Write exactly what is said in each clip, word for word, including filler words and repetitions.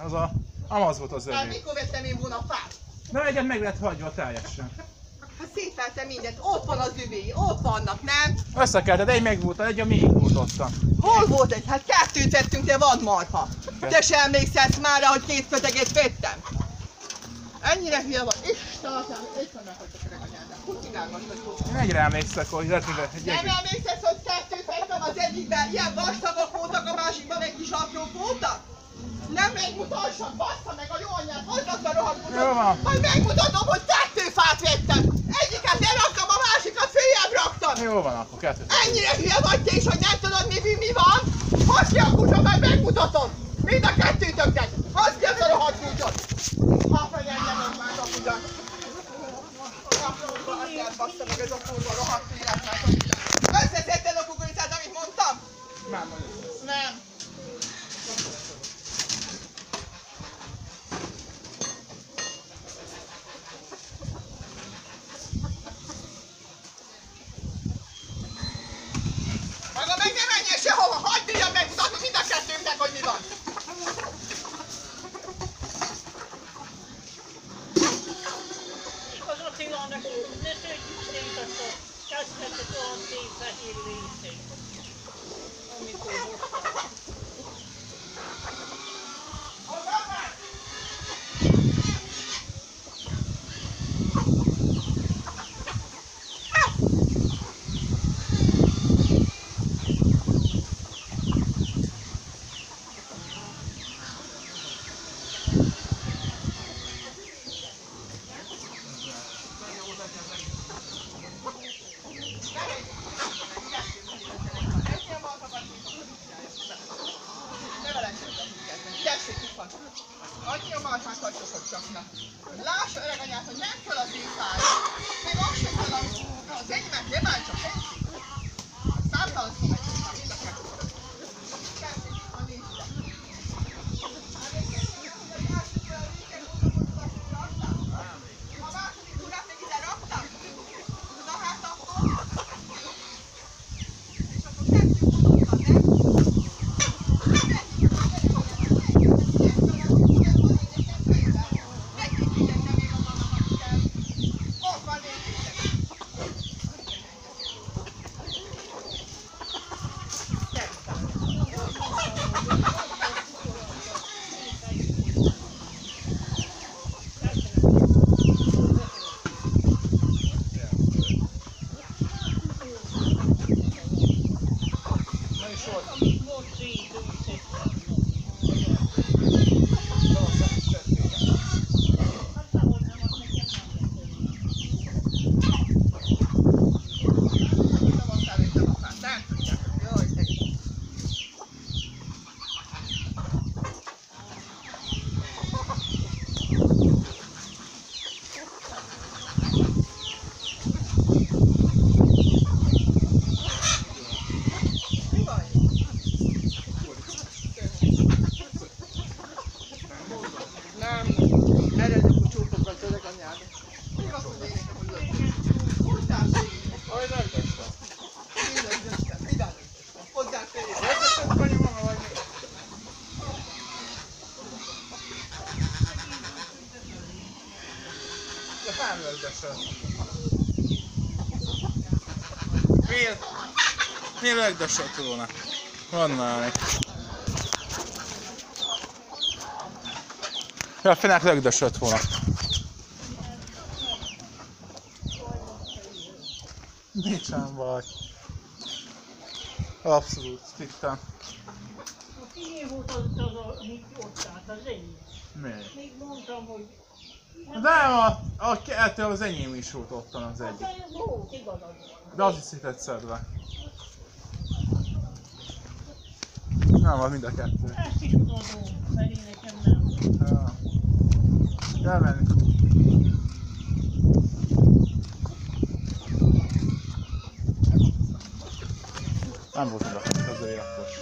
az a... Amaz volt az övé. Hát mikor vettem én volna a fát? Na egyet meg lett hagyva teljesen. Hát szétfeltem mindent, ott van az üvég, ott vannak, nem? Összekelted, egy meg volt, egy a még volt ottan. Hol volt egy? Hát kettőt vettünk, te vadmarha. Te se emlékszel már, hogy két köteget vettem? Ennyire hülye vagy. Istenem, itt vannak, hogy a anyádat. Hogy csinálgatod volna? Én egyre emlékszek, hogy lett még egy Nem egész. emlékszel, hogy kettőt vettem az egyikben, ilyen vastagok voltak, a másikban meg kis aprók voltak? Nem megmutassam, bassza meg a jó anyát, hozzad a rohadt Jó van. majd megmutatom, hogy kettő fát vettem. Egyiket leraktam, a másikat följebb raktam. Jó van, akkor kettőt. Ennyire hülye vagy te is, hogy nem tudod mi, mi, mi van? Hozd ki a kutyot, majd megmutatom. Mind a kettőtöket. Hozd ki azt a rohadt kutyot. Ha fel engem az már a kutyot. Azt bassza meg ez a kurva rohadt életnek. Összeszedted a kukoricát, amit mondtam? Nem, nagyon lesz. Nem. Maga meg ne menjen sehova, hagyd bírjam megmutatni mind a kettőnknek, hogy mi van. Az Attilának ne tegyük szét azt a kezdetet olyan szép fehér részét, amikor hoztam. Annyi a marhát hagytok csaknak. Lássa öreg anyát, hogy nem kell az én fáj. Még azt sem kell, az enyémet nem áll csak senki. Számtalan szó megy, ha mind a kettő. Kettő, ha nincs le. A második túrát meg ide raktam? Na hát akkor? És akkor kettő mondottam, nem? Miért? Miért lögdösött volna? Van már. Ja, fenek lögdösött volna. Nincsen baj. Abszolút, tisztán. Kié volt az, az a, amit ott állt, az enyém. Miért? Még mondtam, hogy... De a, a kettő az enyém is volt ottan az egyik. Hát volt, igazad van. De az is szétett szedve. Nem, az mind a kettő. Ezt is tudom, mert én nekem nem. Ja. Elmenni. Nem volt mind a kettő, azért akkor sem.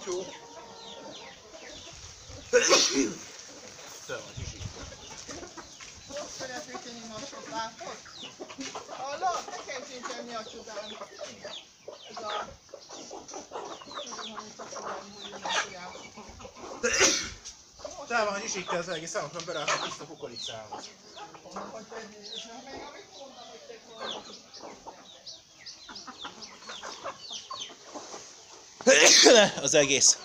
kutyú. Te vagy is így. Ott szeretnék én imasot, látod? Hallod? Ne kezdjél mi a csodán. Ez a... Te van, is így kell az egész számokra berállni tiszta kukoricához. Hogy te és még amit mondtam, hogy te mondod. Az egész.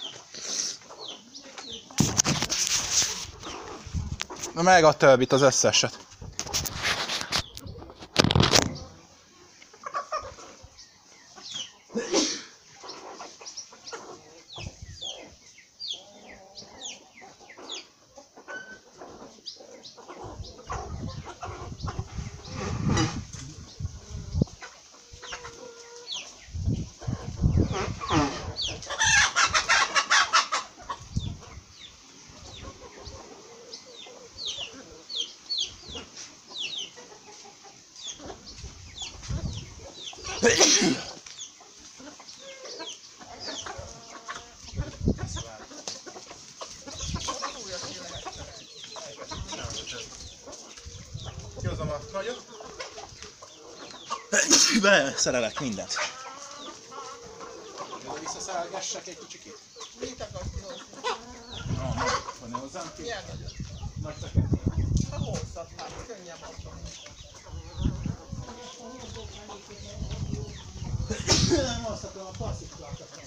Na meg a többit, az összeset. Kihozom a nagyot. Beszerelek mindent. Visszaszerelgessek egy kicsikét. Mit akarsz kihozni? Ah, nagy. Van-e hozzám ki? Milyen nagyot? Nagy fekete. A hosszat, hát könnyen mondom. Nem azt akarom, a klasszikus akarom.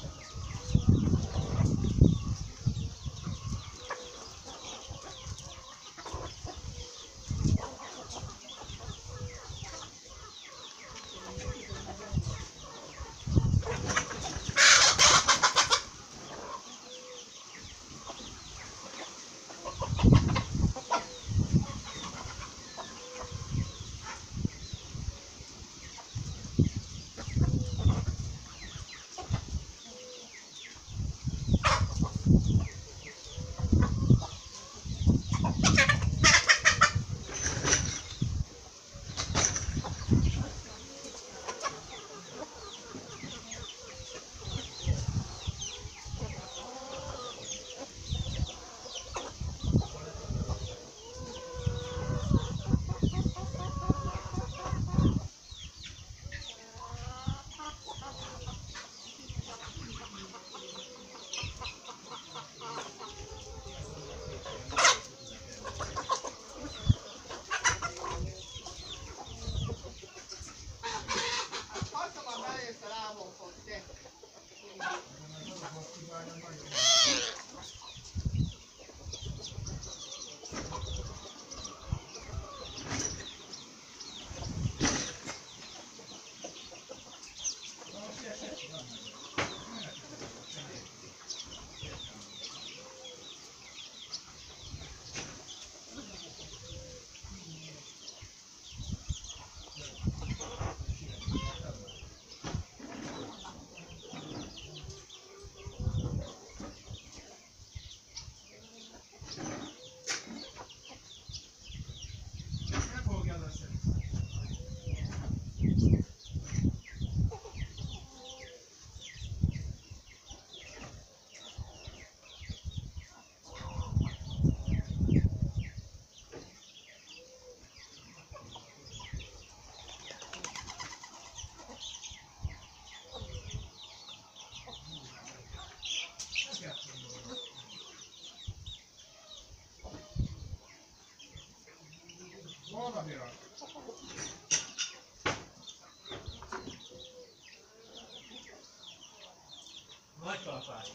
Nagy kalapács.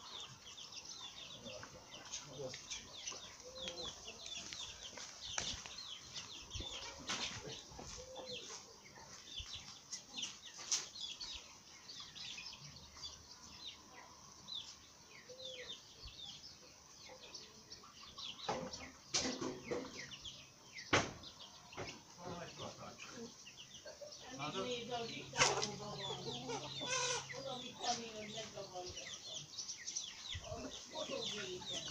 Nézd, az itt állóban van. Oda vittem én, hogy megzavarja. A fotógépen.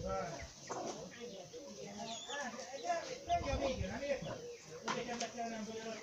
Ennyi a végén, nem érted? Ezeket kell nem